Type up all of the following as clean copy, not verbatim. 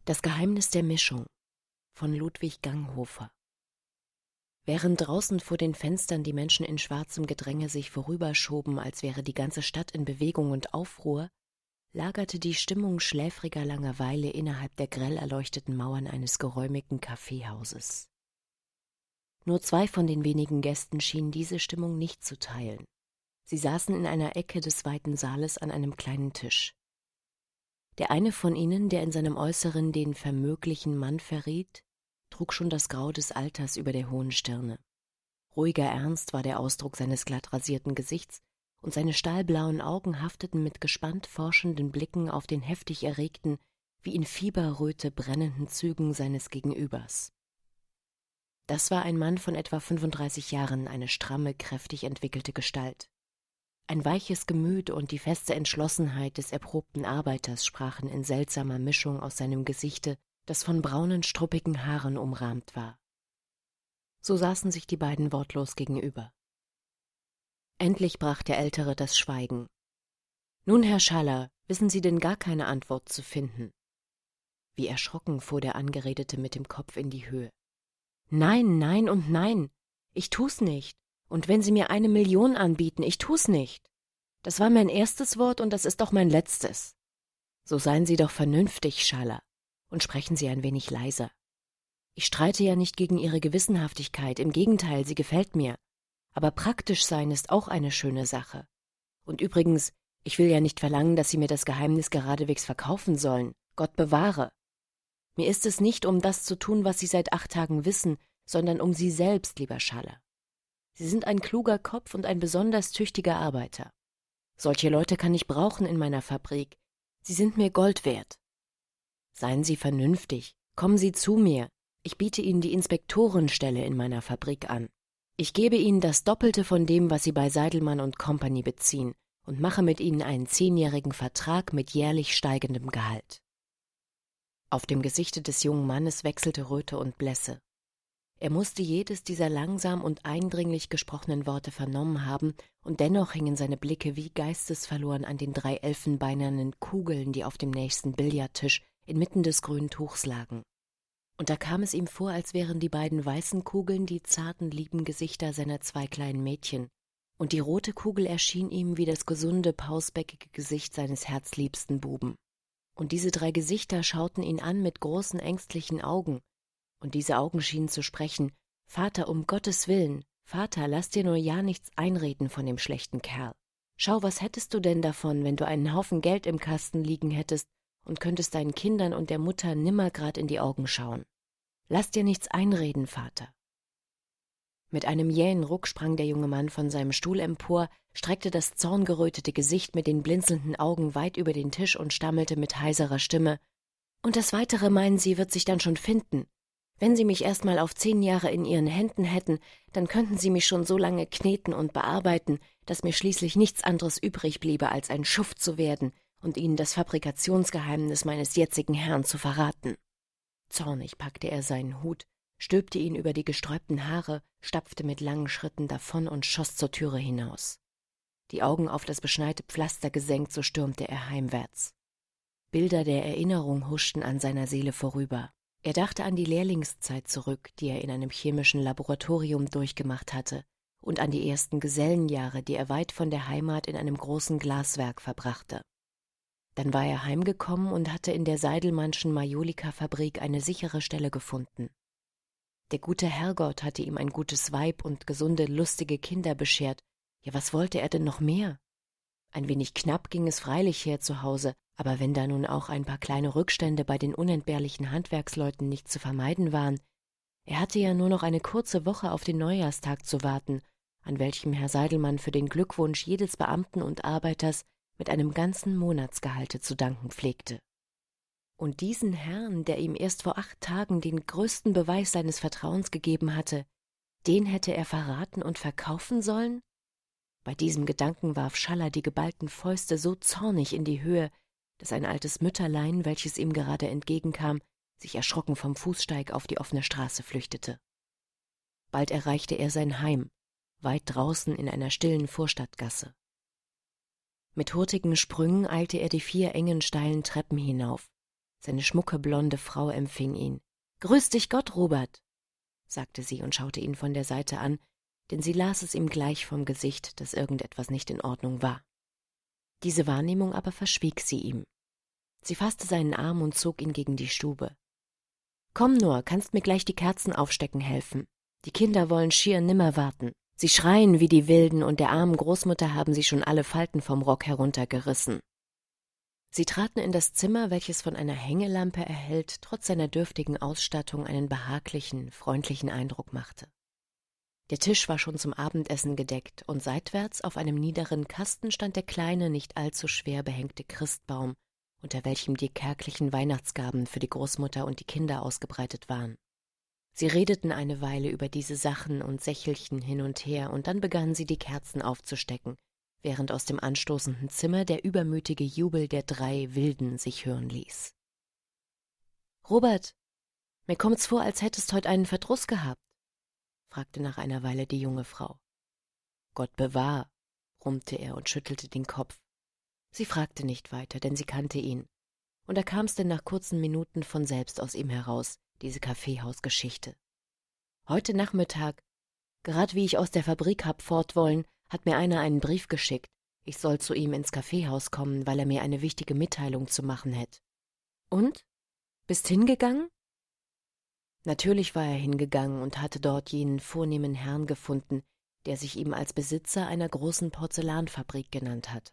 Das Geheimnis der Mischung von Ludwig Ganghofer. Während draußen vor den Fenstern die Menschen in schwarzem Gedränge sich vorüberschoben, als wäre die ganze Stadt in Bewegung und Aufruhr, lagerte die Stimmung schläfriger Langeweile innerhalb der grell erleuchteten Mauern eines geräumigen Kaffeehauses. Nur 2 von den wenigen Gästen schienen diese Stimmung nicht zu teilen. Sie saßen in einer Ecke des weiten Saales an einem kleinen Tisch. Der eine von ihnen, der in seinem Äußeren den vermöglichen Mann verriet, trug schon das Grau des Alters über der hohen Stirne. Ruhiger Ernst war der Ausdruck seines glatt rasierten Gesichts, und seine stahlblauen Augen hafteten mit gespannt forschenden Blicken auf den heftig erregten, wie in Fieberröte brennenden Zügen seines Gegenübers. Das war ein Mann von etwa 35 Jahren, eine stramme, kräftig entwickelte Gestalt. Ein weiches Gemüt und die feste Entschlossenheit des erprobten Arbeiters sprachen in seltsamer Mischung aus seinem Gesichte, das von braunen, struppigen Haaren umrahmt war. So saßen sich die beiden wortlos gegenüber. Endlich brach der Ältere das Schweigen. »Nun, Herr Schaller, wissen Sie denn gar keine Antwort zu finden?« Wie erschrocken fuhr der Angeredete mit dem Kopf in die Höhe. »Nein, nein und nein, ich tu's nicht. Und wenn Sie mir 1 Million anbieten, ich tu's nicht. Das war mein erstes Wort und das ist auch mein letztes. So seien Sie doch vernünftig, Schaller, und sprechen Sie ein wenig leiser. Ich streite ja nicht gegen Ihre Gewissenhaftigkeit, im Gegenteil, sie gefällt mir. Aber praktisch sein ist auch eine schöne Sache. Und übrigens, ich will ja nicht verlangen, dass Sie mir das Geheimnis geradewegs verkaufen sollen. Gott bewahre. Mir ist es nicht, um das zu tun, was Sie seit 8 Tagen wissen, sondern um Sie selbst, lieber Schaller. Sie sind ein kluger Kopf und ein besonders tüchtiger Arbeiter. Solche Leute kann ich brauchen in meiner Fabrik. Sie sind mir Gold wert. Seien Sie vernünftig, kommen Sie zu mir. Ich biete Ihnen die Inspektorenstelle in meiner Fabrik an. Ich gebe Ihnen das Doppelte von dem, was Sie bei Seidelmann & Company beziehen, und mache mit Ihnen einen 10-jährigen Vertrag mit jährlich steigendem Gehalt. Auf dem Gesichte des jungen Mannes wechselte Röte und Blässe. Er musste jedes dieser langsam und eindringlich gesprochenen Worte vernommen haben, und dennoch hingen seine Blicke wie geistesverloren an den 3 elfenbeinernen Kugeln, die auf dem nächsten Billardtisch inmitten des grünen Tuchs lagen. Und da kam es ihm vor, als wären die beiden weißen Kugeln die zarten, lieben Gesichter seiner 2 kleinen Mädchen, und die rote Kugel erschien ihm wie das gesunde, pausbäckige Gesicht seines herzliebsten Buben. Und diese 3 Gesichter schauten ihn an mit großen, ängstlichen Augen, und diese Augen schienen zu sprechen: »Vater, um Gottes Willen, Vater, lass dir nur ja nichts einreden von dem schlechten Kerl. Schau, was hättest du denn davon, wenn du einen Haufen Geld im Kasten liegen hättest und könntest deinen Kindern und der Mutter nimmer grad in die Augen schauen. Lass dir nichts einreden, Vater.« Mit einem jähen Ruck sprang der junge Mann von seinem Stuhl empor, streckte das zorngerötete Gesicht mit den blinzelnden Augen weit über den Tisch und stammelte mit heiserer Stimme: »Und das Weitere, meinen Sie, wird sich dann schon finden? Wenn Sie mich erst mal auf 10 Jahre in Ihren Händen hätten, dann könnten Sie mich schon so lange kneten und bearbeiten, dass mir schließlich nichts anderes übrig bliebe, als ein Schuft zu werden und Ihnen das Fabrikationsgeheimnis meines jetzigen Herrn zu verraten.« Zornig packte er seinen Hut, stülpte ihn über die gesträubten Haare, stapfte mit langen Schritten davon und schoss zur Türe hinaus. Die Augen auf das beschneite Pflaster gesenkt, so stürmte er heimwärts. Bilder der Erinnerung huschten an seiner Seele vorüber. Er dachte an die Lehrlingszeit zurück, die er in einem chemischen Laboratorium durchgemacht hatte, und an die ersten Gesellenjahre, die er weit von der Heimat in einem großen Glaswerk verbrachte. Dann war er heimgekommen und hatte in der Seidelmannschen Majolika-Fabrik eine sichere Stelle gefunden. Der gute Herrgott hatte ihm ein gutes Weib und gesunde, lustige Kinder beschert. Ja, was wollte er denn noch mehr? Ein wenig knapp ging es freilich her zu Hause, aber wenn da nun auch ein paar kleine Rückstände bei den unentbehrlichen Handwerksleuten nicht zu vermeiden waren, er hatte ja nur noch eine kurze Woche auf den Neujahrstag zu warten, an welchem Herr Seidelmann für den Glückwunsch jedes Beamten und Arbeiters mit einem ganzen Monatsgehalte zu danken pflegte. Und diesen Herrn, der ihm erst vor 8 Tagen den größten Beweis seines Vertrauens gegeben hatte, den hätte er verraten und verkaufen sollen? Bei diesem Gedanken warf Schaller die geballten Fäuste so zornig in die Höhe, dass ein altes Mütterlein, welches ihm gerade entgegenkam, sich erschrocken vom Fußsteig auf die offene Straße flüchtete. Bald erreichte er sein Heim, weit draußen in einer stillen Vorstadtgasse. Mit hurtigen Sprüngen eilte er die 4 engen, steilen Treppen hinauf. Seine schmucke blonde Frau empfing ihn. »Grüß dich Gott, Robert«, sagte sie und schaute ihn von der Seite an, denn sie las es ihm gleich vom Gesicht, dass irgendetwas nicht in Ordnung war. Diese Wahrnehmung aber verschwieg sie ihm. Sie fasste seinen Arm und zog ihn gegen die Stube. »Komm nur, kannst mir gleich die Kerzen aufstecken helfen. Die Kinder wollen schier nimmer warten. Sie schreien wie die Wilden und der armen Großmutter haben sie schon alle Falten vom Rock heruntergerissen.« Sie traten in das Zimmer, welches von einer Hängelampe erhellt, trotz seiner dürftigen Ausstattung einen behaglichen, freundlichen Eindruck machte. Der Tisch war schon zum Abendessen gedeckt, und seitwärts auf einem niederen Kasten stand der kleine, nicht allzu schwer behängte Christbaum, unter welchem die kärglichen Weihnachtsgaben für die Großmutter und die Kinder ausgebreitet waren. Sie redeten eine Weile über diese Sachen und sächelchen hin und her, und dann begannen sie, die Kerzen aufzustecken, während aus dem anstoßenden Zimmer der übermütige Jubel der 3 Wilden sich hören ließ. »Robert, mir kommt's vor, als hättest heut einen Verdruss gehabt«, fragte nach einer Weile die junge Frau. »Gott bewahr«, brummte er und schüttelte den Kopf. Sie fragte nicht weiter, denn sie kannte ihn, und da kam's denn nach kurzen Minuten von selbst aus ihm heraus, diese Kaffeehausgeschichte. »Heute Nachmittag, grad wie ich aus der Fabrik hab fort wollen, hat mir einer einen Brief geschickt. Ich soll zu ihm ins Kaffeehaus kommen, weil er mir eine wichtige Mitteilung zu machen hätt.« »Und? Bist hingegangen?« Natürlich war er hingegangen und hatte dort jenen vornehmen Herrn gefunden, der sich ihm als Besitzer einer großen Porzellanfabrik genannt hatte.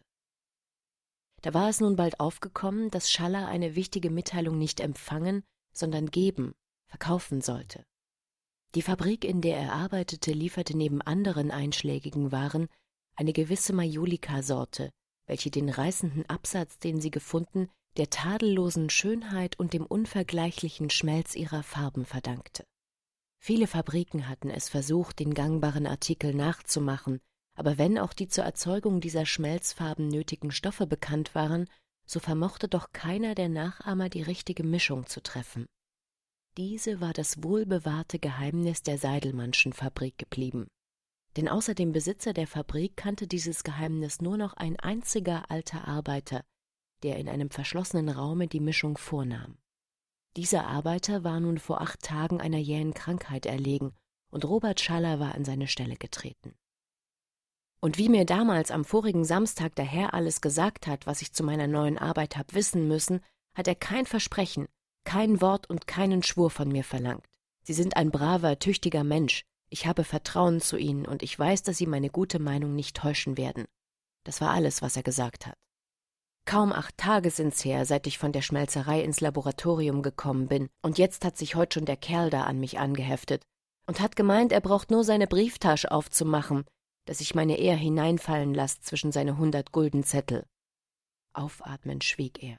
Da war es nun bald aufgekommen, dass Schaller eine wichtige Mitteilung nicht empfangen, sondern geben, verkaufen sollte. Die Fabrik, in der er arbeitete, lieferte neben anderen einschlägigen Waren eine gewisse Majolika-Sorte, welche den reißenden Absatz, den sie gefunden, der tadellosen Schönheit und dem unvergleichlichen Schmelz ihrer Farben verdankte. Viele Fabriken hatten es versucht, den gangbaren Artikel nachzumachen, aber wenn auch die zur Erzeugung dieser Schmelzfarben nötigen Stoffe bekannt waren, so vermochte doch keiner der Nachahmer die richtige Mischung zu treffen. Diese war das wohlbewahrte Geheimnis der Seidelmannschen Fabrik geblieben. Denn außer dem Besitzer der Fabrik kannte dieses Geheimnis nur noch ein einziger alter Arbeiter, der in einem verschlossenen Raume die Mischung vornahm. Dieser Arbeiter war nun vor 8 Tagen einer jähen Krankheit erlegen, und Robert Schaller war an seine Stelle getreten. Und wie mir damals am vorigen Samstag der Herr alles gesagt hat, was ich zu meiner neuen Arbeit hab wissen müssen, hat er kein Versprechen, kein Wort und keinen Schwur von mir verlangt. Sie sind ein braver, tüchtiger Mensch. Ich habe Vertrauen zu Ihnen, und ich weiß, dass Sie meine gute Meinung nicht täuschen werden. Das war alles, was er gesagt hat. Kaum 8 Tage sind's her, seit ich von der Schmelzerei ins Laboratorium gekommen bin, und jetzt hat sich heut schon der Kerl da an mich angeheftet und hat gemeint, er braucht nur seine Brieftasche aufzumachen, dass ich meine Ehr hineinfallen lasse zwischen seine 100 Guldenzettel. Aufatmend schwieg er.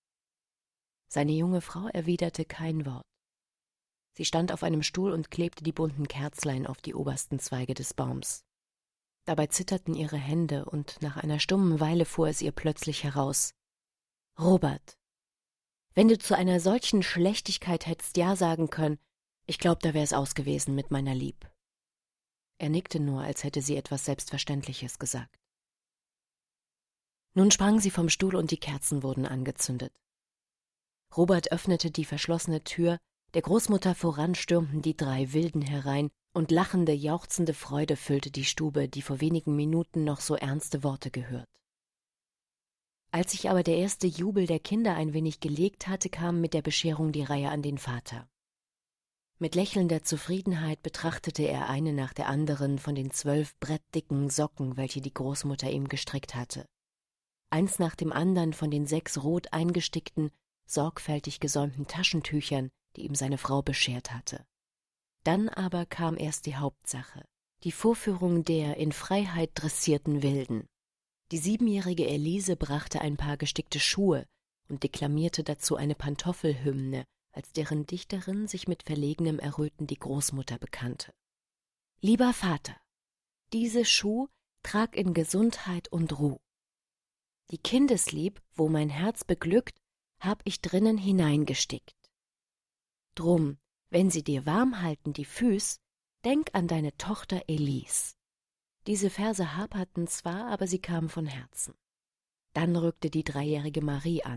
Seine junge Frau erwiderte kein Wort. Sie stand auf einem Stuhl und klebte die bunten Kerzlein auf die obersten Zweige des Baums. Dabei zitterten ihre Hände, und nach einer stummen Weile fuhr es ihr plötzlich heraus. »Robert, wenn du zu einer solchen Schlechtigkeit hättest Ja sagen können, ich glaub, da wär's aus gewesen mit meiner Lieb.« Er nickte nur, als hätte sie etwas Selbstverständliches gesagt. Nun sprang sie vom Stuhl und die Kerzen wurden angezündet. Robert öffnete die verschlossene Tür, der Großmutter voran stürmten die 3 Wilden herein, und lachende, jauchzende Freude füllte die Stube, die vor wenigen Minuten noch so ernste Worte gehört. Als sich aber der erste Jubel der Kinder ein wenig gelegt hatte, kam mit der Bescherung die Reihe an den Vater. Mit lächelnder Zufriedenheit betrachtete er eine nach der anderen von den 12 brettdicken Socken, welche die Großmutter ihm gestrickt hatte. Eins nach dem andern von den 6 rot eingestickten, sorgfältig gesäumten Taschentüchern, die ihm seine Frau beschert hatte. Dann aber kam erst die Hauptsache, die Vorführung der in Freiheit dressierten Wilden. Die 7-jährige Elise brachte ein paar gestickte Schuhe und deklamierte dazu eine Pantoffelhymne, als deren Dichterin sich mit verlegenem Erröten die Großmutter bekannte. »Lieber Vater, diese Schuh trag in Gesundheit und Ruh. Die Kindeslieb, wo mein Herz beglückt, hab ich drinnen hineingestickt. Drum, wenn sie dir warm halten die Füß, denk an deine Tochter Elise.« Diese Verse haperten zwar, aber sie kamen von Herzen. Dann rückte die 3-jährige Marie an.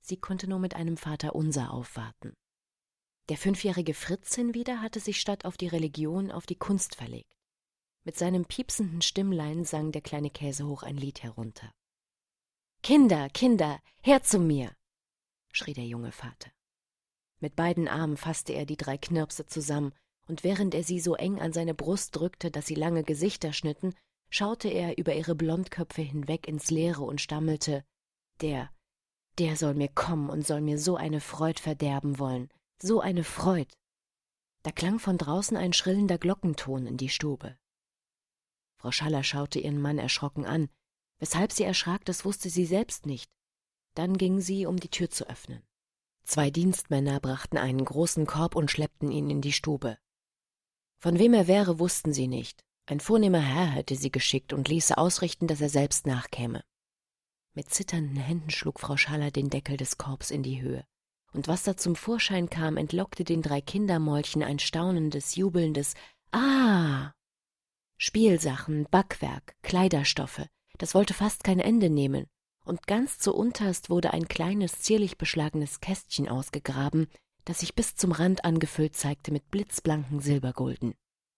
Sie konnte nur mit einem Vaterunser aufwarten. Der 5-jährige Fritz hinwieder hatte sich statt auf die Religion auf die Kunst verlegt. Mit seinem piepsenden Stimmlein sang der kleine Käsehoch ein Lied herunter. »Kinder, Kinder, her zu mir«, schrie der junge Vater. Mit beiden Armen fasste er die 3 Knirpse zusammen, und während er sie so eng an seine Brust drückte, dass sie lange Gesichter schnitten, schaute er über ihre Blondköpfe hinweg ins Leere und stammelte, der soll mir kommen und soll mir so eine Freud verderben wollen, so eine Freud. Da klang von draußen ein schrillender Glockenton in die Stube. Frau Schaller schaute ihren Mann erschrocken an. Weshalb sie erschrak, das wusste sie selbst nicht. Dann ging sie, um die Tür zu öffnen. 2 Dienstmänner brachten einen großen Korb und schleppten ihn in die Stube. Von wem er wäre, wussten sie nicht. Ein vornehmer Herr hätte sie geschickt und ließe ausrichten, dass er selbst nachkäme. Mit zitternden Händen schlug Frau Schaller den Deckel des Korbs in die Höhe. Und was da zum Vorschein kam, entlockte den 3 Kindermäulchen ein staunendes, jubelndes »Ah!« Spielsachen, Backwerk, Kleiderstoffe, das wollte fast kein Ende nehmen, und ganz zuunterst wurde ein kleines, zierlich beschlagenes Kästchen ausgegraben, das sich bis zum Rand angefüllt zeigte mit blitzblanken Silbergulden.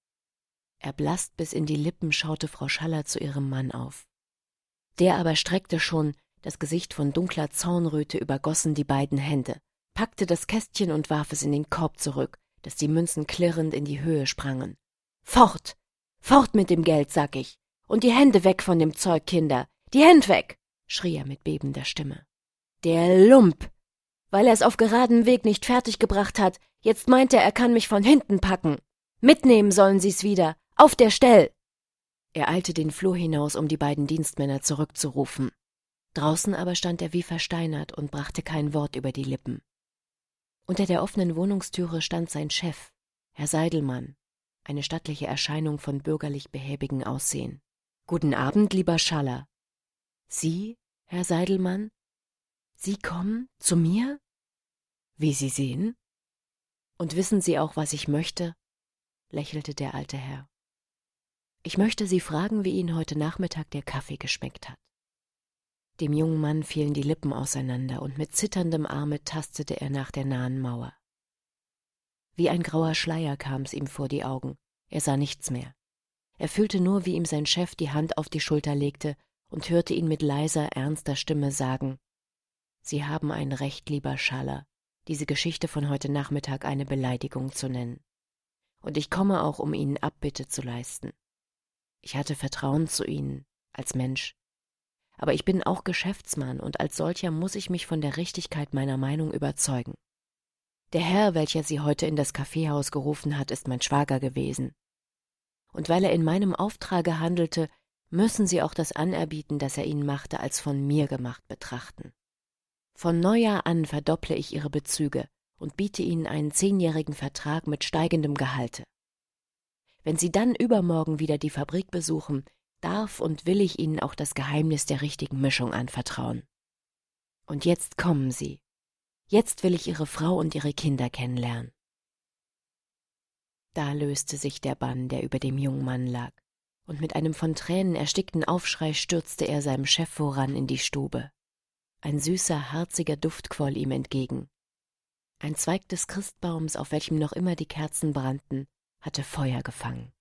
Erblaßt bis in die Lippen schaute Frau Schaller zu ihrem Mann auf. Der aber streckte schon, das Gesicht von dunkler Zornröte übergossen, die beiden Hände, packte das Kästchen und warf es in den Korb zurück, dass die Münzen klirrend in die Höhe sprangen. »Fort! Fort mit dem Geld, sag ich! Und die Hände weg von dem Zeug, Kinder! Die Hände weg!« schrie er mit bebender Stimme. »Der Lump! Weil er es auf geradem Weg nicht fertiggebracht hat, jetzt meint er kann mich von hinten packen. Mitnehmen sollen sie's wieder, auf der Stell!« Er eilte den Flur hinaus, um die beiden Dienstmänner zurückzurufen. Draußen aber stand er wie versteinert und brachte kein Wort über die Lippen. Unter der offenen Wohnungstüre stand sein Chef, Herr Seidelmann, eine stattliche Erscheinung von bürgerlich behäbigem Aussehen. »Guten Abend, lieber Schaller.« »Sie, Herr Seidelmann? Sie kommen zu mir?« »Wie Sie sehen.« »Und wissen Sie auch, was ich möchte?« lächelte der alte Herr. »Ich möchte Sie fragen, wie Ihnen heute Nachmittag der Kaffee geschmeckt hat.« Dem jungen Mann fielen die Lippen auseinander, und mit zitterndem Arme tastete er nach der nahen Mauer. Wie ein grauer Schleier kam es ihm vor die Augen. Er sah nichts mehr. Er fühlte nur, wie ihm sein Chef die Hand auf die Schulter legte und hörte ihn mit leiser, ernster Stimme sagen: »Sie haben ein Recht, lieber Schaller, diese Geschichte von heute Nachmittag eine Beleidigung zu nennen. Und ich komme auch, um Ihnen Abbitte zu leisten. Ich hatte Vertrauen zu Ihnen, als Mensch. Aber ich bin auch Geschäftsmann, und als solcher muss ich mich von der Richtigkeit meiner Meinung überzeugen. Der Herr, welcher Sie heute in das Kaffeehaus gerufen hat, ist mein Schwager gewesen. Und weil er in meinem Auftrage handelte, müssen Sie auch das Anerbieten, das er Ihnen machte, als von mir gemacht betrachten. Von Neujahr an verdopple ich Ihre Bezüge und biete Ihnen einen 10-jährigen Vertrag mit steigendem Gehalte. Wenn Sie dann übermorgen wieder die Fabrik besuchen, darf und will ich Ihnen auch das Geheimnis der richtigen Mischung anvertrauen. Und jetzt kommen Sie. Jetzt will ich Ihre Frau und Ihre Kinder kennenlernen.« Da löste sich der Bann, der über dem jungen Mann lag, und mit einem von Tränen erstickten Aufschrei stürzte er seinem Chef voran in die Stube. Ein süßer, harziger Duft quoll ihm entgegen. Ein Zweig des Christbaums, auf welchem noch immer die Kerzen brannten, hatte Feuer gefangen.